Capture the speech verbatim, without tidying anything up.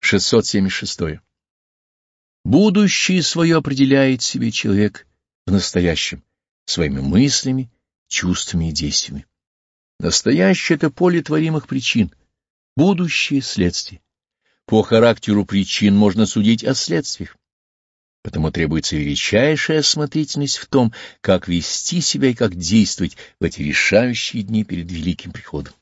шестьсот семьдесят шесть. Будущее свое определяет себе человек в настоящем, своими мыслями, чувствами и действиями. Настоящее — это поле творимых причин, будущее — следствие. По характеру причин можно судить о следствиях. Потому требуется величайшая осмотрительность в том, как вести себя и как действовать в эти решающие дни перед великим приходом.